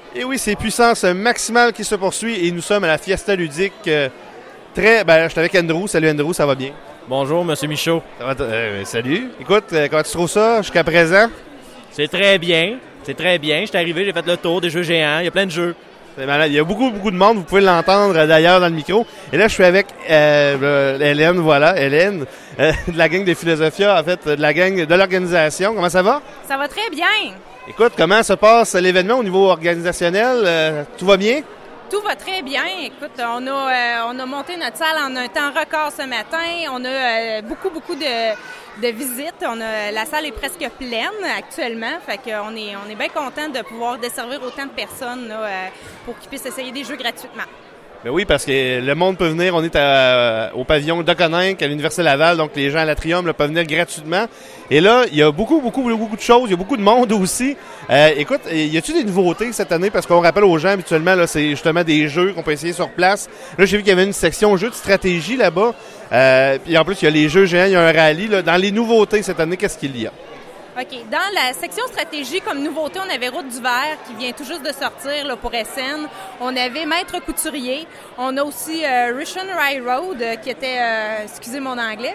Et oui, c'est puissance maximale qui se poursuit et nous sommes à la Fiesta ludique. Je suis avec Andrew. Salut Andrew, ça va bien? Bonjour, Monsieur Michaud. Salut. Écoute, comment tu trouves ça jusqu'à présent? C'est très bien. C'est très bien. Je suis arrivé, j'ai fait le tour des jeux géants. Il y a plein de jeux. C'est malade. Il y a beaucoup de monde. Vous pouvez l'entendre d'ailleurs dans le micro. Et là, je suis avec Hélène, Hélène, de la gang de Philosophia, en fait, de la gang de l'organisation. Comment ça va? Ça va très bien. Écoute, comment se passe l'événement au niveau organisationnel? Tout va bien? Tout va très bien. Écoute, on a monté notre salle en un temps record ce matin. On a beaucoup de visites. La salle est presque pleine actuellement. Fait qu'on est bien content de pouvoir desservir autant de personnes là, pour qu'ils puissent essayer des jeux gratuitement. Ben oui, parce que le monde peut venir. On est au pavillon d'Oconinck, à l'Université Laval, donc les gens à l'Atrium là, peuvent venir gratuitement. Et là, il y a beaucoup de choses. Il y a beaucoup de monde aussi. Écoute, y a-t-il des nouveautés cette année? Parce qu'on rappelle aux gens, habituellement, là, c'est justement des jeux qu'on peut essayer sur place. Là, j'ai vu qu'il y avait une section jeux de stratégie là-bas. Puis en plus, il y a les jeux géants, il y a un rallye. Là. Dans les nouveautés cette année, qu'est-ce qu'il y a? OK. Dans la section stratégie, comme nouveauté, on avait Route du Vert qui vient tout juste de sortir là, pour SN. On avait Maître Couturier. On a aussi Russian Railroad qui était, excusez mon anglais,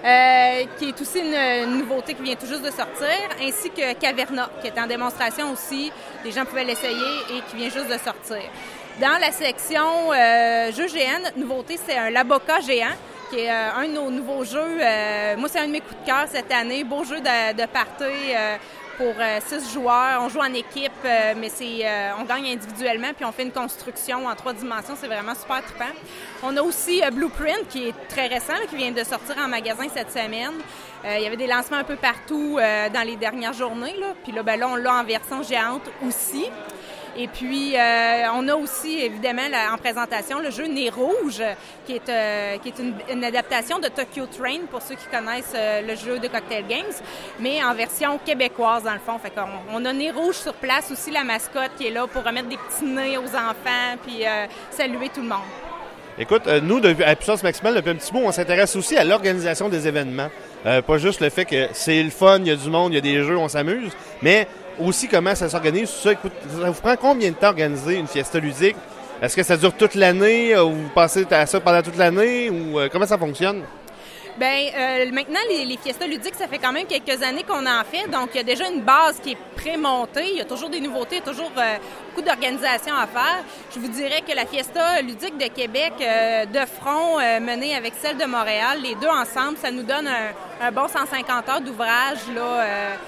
qui est aussi une nouveauté qui vient tout juste de sortir, ainsi que Caverna qui est en démonstration aussi. Les gens pouvaient l'essayer et qui vient juste de sortir. Dans la section jeux géants, notre nouveauté, c'est un Laboca géant, qui est un de nos nouveaux jeux. Moi, c'est un de mes coups de cœur cette année. Beau jeu de party pour 6 joueurs. On joue en équipe, mais on gagne individuellement, puis on fait une construction en 3 dimensions. C'est vraiment super trippant. On a aussi Blueprint, qui est très récent, là, qui vient de sortir en magasin cette semaine. Il y avait des lancements un peu partout dans les dernières journées. Là. Puis là, on l'a en version géante aussi. Et puis, on a aussi, évidemment, en présentation, le jeu Nez Rouge, qui est une adaptation de Tokyo Train, pour ceux qui connaissent le jeu de Cocktail Games, mais en version québécoise, dans le fond. Fait qu'on a Nez Rouge sur place, aussi la mascotte qui est là pour remettre des petits nez aux enfants, puis saluer tout le monde. Écoute, nous, à Puissance Maximale, depuis un petit bout, on s'intéresse aussi à l'organisation des événements. Pas juste le fait que c'est le fun, il y a du monde, il y a des jeux, on s'amuse, mais aussi comment ça s'organise. Ça vous prend combien de temps organiser une fiesta ludique? Est-ce que ça dure toute l'année ou vous passez à ça pendant toute l'année ou comment ça fonctionne? Maintenant, les fiestas ludiques, ça fait quand même quelques années qu'on en fait. Donc, il y a déjà une base qui est pré-montée. Il y a toujours des nouveautés, il y a toujours beaucoup d'organisations à faire. Je vous dirais que la fiesta ludique de Québec, de front, menée avec celle de Montréal, les deux ensemble, ça nous donne un bon 150 heures d'ouvrage là,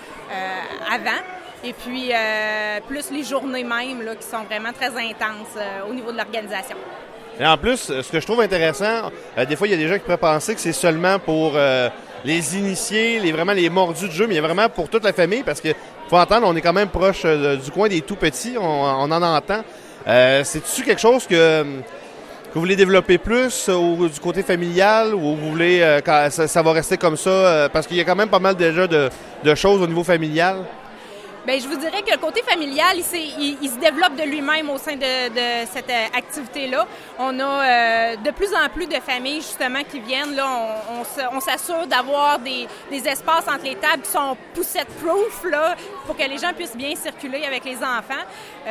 avant. Et puis, plus les journées même, là, qui sont vraiment très intenses au niveau de l'organisation. Et en plus, ce que je trouve intéressant, des fois, il y a des gens qui pourraient penser que c'est seulement pour les initiés, vraiment les mordus de jeu, mais il y a vraiment pour toute la famille, parce que faut entendre, on est quand même proche du coin des tout-petits, on en entend. C'est-tu quelque chose que vous voulez développer plus du côté familial, ou vous voulez ça va rester comme ça, parce qu'il y a quand même pas mal déjà de choses au niveau familial? Bien, je vous dirais que le côté familial, il se développe de lui-même au sein de cette activité-là. On a de plus en plus de familles, justement, qui viennent. Là, on s'assure d'avoir des espaces entre les tables qui sont poussette-proof, là, pour que les gens puissent bien circuler avec les enfants.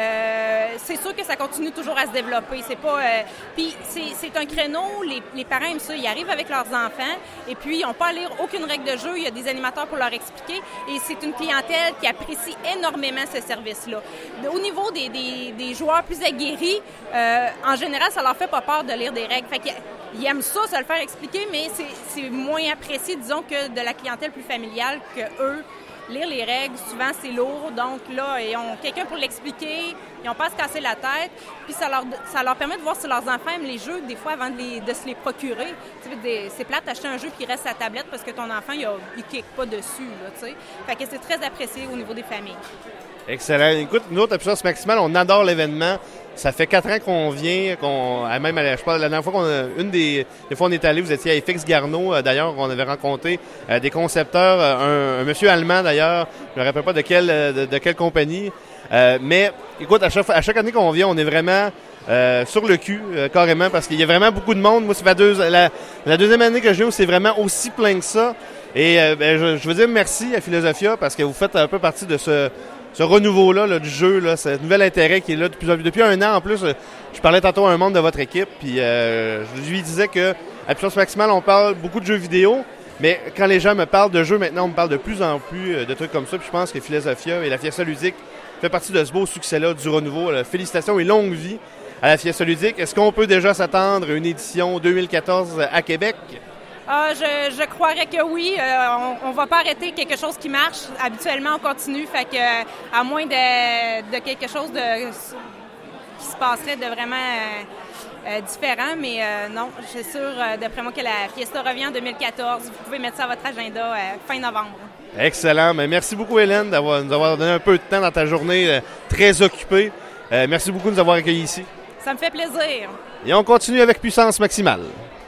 C'est sûr que ça continue toujours à se développer. C'est pas... Puis, c'est un créneau, les parents aiment ça. Ils arrivent avec leurs enfants et puis ils n'ont pas à lire aucune règle de jeu. Il y a des animateurs pour leur expliquer et c'est une clientèle qui apprécie énormément ce service-là. Au niveau des joueurs plus aguerris, en général, ça leur fait pas peur de lire des règles. Fait qu'ils aiment ça, se le faire expliquer, mais c'est moins apprécié, disons, que de la clientèle plus familiale que eux. Lire les règles, souvent, c'est lourd. Donc là, ils ont quelqu'un pour l'expliquer. Ils n'ont pas à se casser la tête. Puis ça leur permet de voir si leurs enfants aiment les jeux, des fois, avant de se les procurer. C'est plate d'acheter un jeu qui reste à la tablette parce que ton enfant, il ne clique pas dessus. Là, t'sais. Fait que c'est très apprécié au niveau des familles. Excellent. Écoute, nous autres, à Puissance Maximale, on adore l'événement. Ça fait 4 ans qu'on vient, je pense, la dernière fois des fois on est allé, vous étiez à FX Garneau, d'ailleurs, on avait rencontré des concepteurs, un monsieur allemand d'ailleurs, je me rappelle pas de quelle compagnie, mais écoute, à chaque année qu'on vient, on est vraiment sur le cul, carrément, parce qu'il y a vraiment beaucoup de monde. Moi, ça fait la deuxième année que je viens où c'est vraiment aussi plein que ça, et je veux dire merci à Philosophia, parce que vous faites un peu partie de ce renouveau-là là, du jeu, là, ce nouvel intérêt qui est là depuis un an en plus. Je parlais tantôt à un membre de votre équipe, puis je lui disais que à Puissance Maximale, on parle beaucoup de jeux vidéo, mais quand les gens me parlent de jeux, maintenant, on me parle de plus en plus de trucs comme ça, puis je pense que Philosophia et la Fiesta Ludique fait partie de ce beau succès-là du renouveau. Félicitations et longue vie à la Fiesta Ludique. Est-ce qu'on peut déjà s'attendre à une édition 2014 à Québec? Je croirais que oui. On va pas arrêter quelque chose qui marche. Habituellement, on continue. Fait que, à moins de quelque chose qui se passerait de vraiment différent. Mais non, je suis sûre, d'après moi, que la Fiesta revient en 2014. Vous pouvez mettre ça à votre agenda fin novembre. Excellent. Mais merci beaucoup, Hélène, de nous avoir donné un peu de temps dans ta journée très occupée. Merci beaucoup de nous avoir accueillis ici. Ça me fait plaisir. Et on continue avec Puissance Maximale.